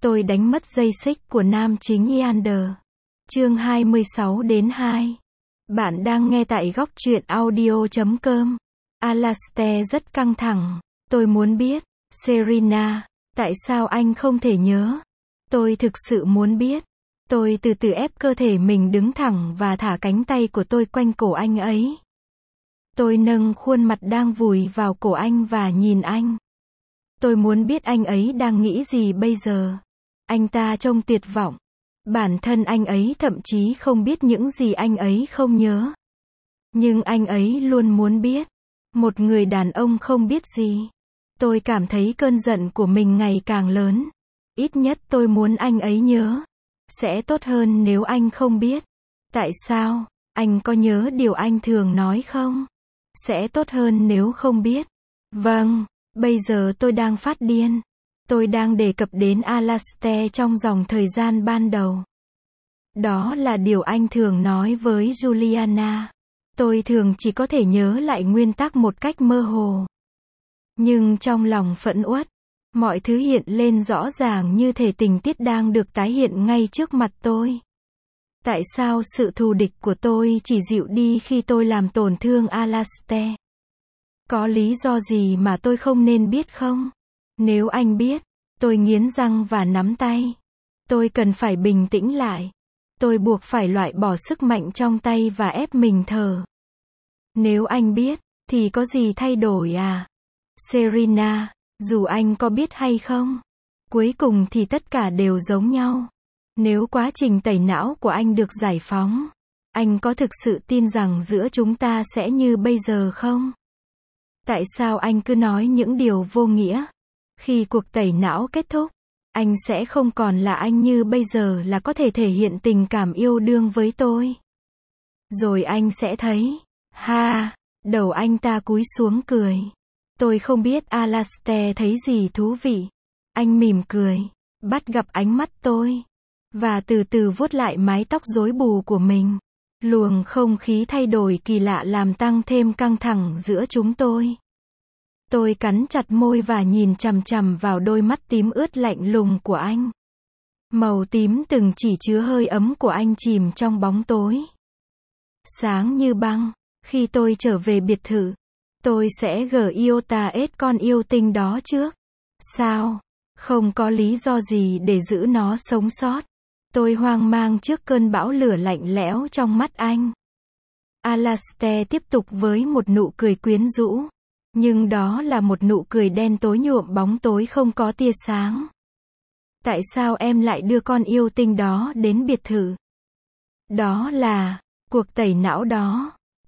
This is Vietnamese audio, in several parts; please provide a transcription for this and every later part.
Tôi đánh mất dây xích của nam chính Eander. Chương 26-2. Bạn đang nghe tại góc truyện audio.com. Alastair rất căng thẳng. Tôi muốn biết, Serena, tại sao anh không thể nhớ? Tôi thực sự muốn biết. Tôi từ từ ép cơ thể mình đứng thẳng và thả cánh tay của tôi quanh cổ anh ấy. Tôi nâng khuôn mặt đang vùi vào cổ anh và nhìn anh. Tôi muốn biết anh ấy đang nghĩ gì bây giờ. Anh ta trông tuyệt vọng. Bản thân anh ấy thậm chí không biết những gì anh ấy không nhớ. Nhưng anh ấy luôn muốn biết. Một người đàn ông không biết gì. Tôi cảm thấy cơn giận của mình ngày càng lớn. Ít nhất tôi muốn anh ấy nhớ. Sẽ tốt hơn nếu anh không biết. Tại sao? Anh có nhớ điều anh thường nói không? Sẽ tốt hơn nếu không biết. Vâng, bây giờ tôi đang phát điên. Tôi đang đề cập đến Alastair trong dòng thời gian ban đầu. Đó là điều anh thường nói với Juliana. Tôi thường chỉ có thể nhớ lại nguyên tắc một cách mơ hồ. Nhưng trong lòng phẫn uất, mọi thứ hiện lên rõ ràng như thể tình tiết đang được tái hiện ngay trước mặt tôi. Tại sao sự thù địch của tôi chỉ dịu đi khi tôi làm tổn thương Alastair? Có lý do gì mà tôi không nên biết không? Nếu anh biết, tôi nghiến răng và nắm tay. Tôi cần phải bình tĩnh lại. Tôi buộc phải loại bỏ sức mạnh trong tay và ép mình thở. Nếu anh biết, thì có gì thay đổi à? Serena, dù anh có biết hay không, cuối cùng thì tất cả đều giống nhau. Nếu quá trình tẩy não của anh được giải phóng, anh có thực sự tin rằng giữa chúng ta sẽ như bây giờ không? Tại sao anh cứ nói những điều vô nghĩa? Khi cuộc tẩy não kết thúc, anh sẽ không còn là anh như bây giờ là có thể thể hiện tình cảm yêu đương với tôi. Rồi anh sẽ thấy, đầu anh ta cúi xuống cười. Tôi không biết Alastair thấy gì thú vị. Anh mỉm cười, bắt gặp ánh mắt tôi, và từ từ vuốt lại mái tóc rối bù của mình. Luồng không khí thay đổi kỳ lạ làm tăng thêm căng thẳng giữa chúng tôi. Tôi cắn chặt môi và nhìn chằm chằm vào đôi mắt tím ướt lạnh lùng của anh. Màu tím từng chỉ chứa hơi ấm của anh chìm trong bóng tối. Sáng như băng, khi tôi trở về biệt thự, tôi sẽ gửi iota ết con yêu tinh đó trước. Sao? Không có lý do gì để giữ nó sống sót. Tôi hoang mang trước cơn bão lửa lạnh lẽo trong mắt anh. Alastair tiếp tục với một nụ cười quyến rũ. Nhưng đó là một nụ cười đen tối nhuộm bóng tối không có tia sáng. Tại sao em lại đưa con yêu tinh đó đến biệt thự? Đó là cuộc tẩy não đó.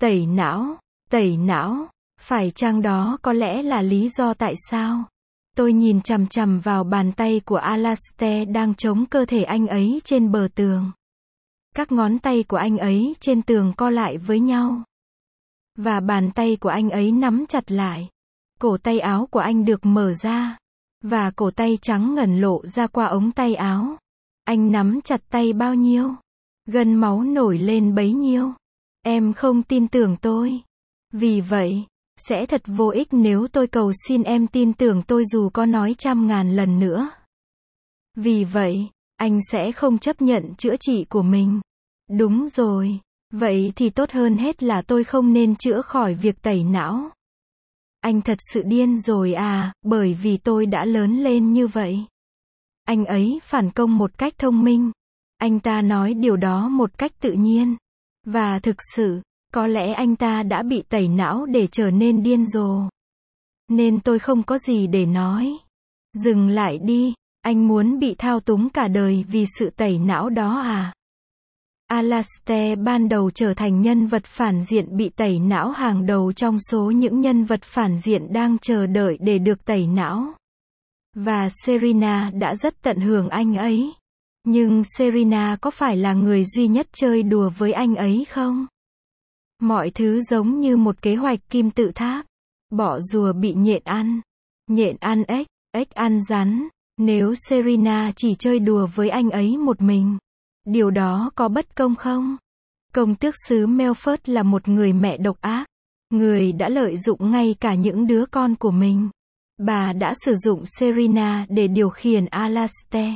Tẩy não. Phải chăng đó có lẽ là lý do tại sao? Tôi nhìn chằm chằm vào bàn tay của Alastair đang chống cơ thể anh ấy trên bờ tường. Các ngón tay của anh ấy trên tường co lại với nhau. Và bàn tay của anh ấy nắm chặt lại. Cổ tay áo của anh được mở ra. Và cổ tay trắng ngần lộ ra qua ống tay áo. Anh nắm chặt tay bao nhiêu? Gân máu nổi lên bấy nhiêu? Em không tin tưởng tôi. Vì vậy, sẽ thật vô ích nếu tôi cầu xin em tin tưởng tôi dù có nói 100.000 lần nữa. Vì vậy, anh sẽ không chấp nhận chữa trị của mình. Đúng rồi. Vậy thì tốt hơn hết là tôi không nên chữa khỏi việc tẩy não. Anh thật sự điên rồi à, bởi vì tôi đã lớn lên như vậy. Anh ấy phản công một cách thông minh. Anh ta nói điều đó một cách tự nhiên. Và thực sự, có lẽ anh ta đã bị tẩy não để trở nên điên rồ. Nên tôi không có gì để nói. Dừng lại đi, anh muốn bị thao túng cả đời vì sự tẩy não đó à? Alastair ban đầu trở thành nhân vật phản diện bị tẩy não hàng đầu trong số những nhân vật phản diện đang chờ đợi để được tẩy não. Và Serena đã rất tận hưởng anh ấy. Nhưng Serena có phải là người duy nhất chơi đùa với anh ấy không? Mọi thứ giống như một kế hoạch kim tự tháp. Bọ rùa bị nhện ăn ếch, ếch ăn rắn. Nếu Serena chỉ chơi đùa với anh ấy một mình, điều đó có bất công không? Công tước xứ Melford là một người mẹ độc ác. Người đã lợi dụng ngay cả những đứa con của mình. Bà đã sử dụng Serena để điều khiển Alastair.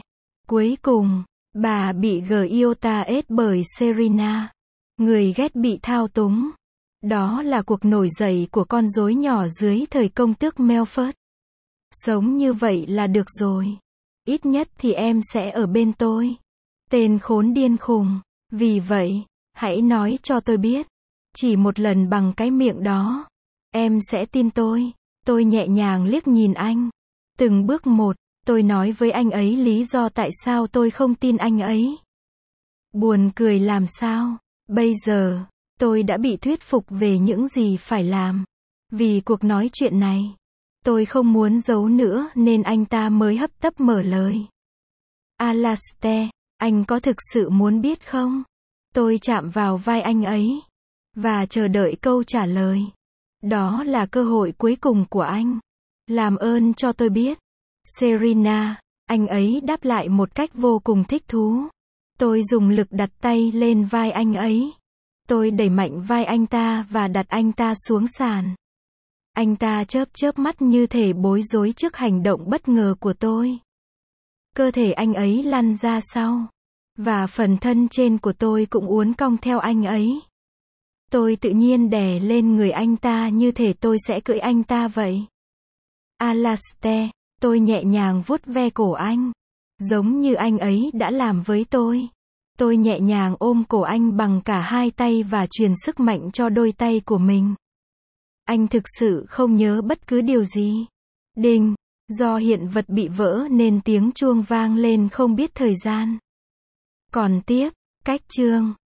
Cuối cùng, bà bị Giota ết bởi Serena. Người ghét bị thao túng. Đó là cuộc nổi dậy của con rối nhỏ dưới thời công tước Melford. Sống như vậy là được rồi. Ít nhất thì em sẽ ở bên tôi. Tên khốn điên khùng. Vì vậy, hãy nói cho tôi biết. Chỉ một lần bằng cái miệng đó. Em sẽ tin tôi. Tôi nhẹ nhàng liếc nhìn anh. Từng bước một, tôi nói với anh ấy lý do tại sao tôi không tin anh ấy. Buồn cười làm sao? Bây giờ, tôi đã bị thuyết phục về những gì phải làm. Vì cuộc nói chuyện này, tôi không muốn giấu nữa nên anh ta mới hấp tấp mở lời. Alastair, anh có thực sự muốn biết không? Tôi chạm vào vai anh ấy và chờ đợi câu trả lời. Đó là cơ hội cuối cùng của anh. Làm ơn cho tôi biết. Serena, anh ấy đáp lại một cách vô cùng thích thú. Tôi dùng lực đặt tay lên vai anh ấy. Tôi đẩy mạnh vai anh ta và đặt anh ta xuống sàn. Anh ta chớp chớp mắt như thể bối rối trước hành động bất ngờ của tôi. Cơ thể anh ấy lăn ra sau. Và phần thân trên của tôi cũng uốn cong theo anh ấy. Tôi tự nhiên đè lên người anh ta như thể tôi sẽ cưỡi anh ta vậy. Alastair, tôi nhẹ nhàng vuốt ve cổ anh. Giống như anh ấy đã làm với tôi. Tôi nhẹ nhàng ôm cổ anh bằng cả hai tay và truyền sức mạnh cho đôi tay của mình. Anh thực sự không nhớ bất cứ điều gì. Đinh, do hiện vật bị vỡ nên tiếng chuông vang lên không biết thời gian. Còn tiếp, cách chương.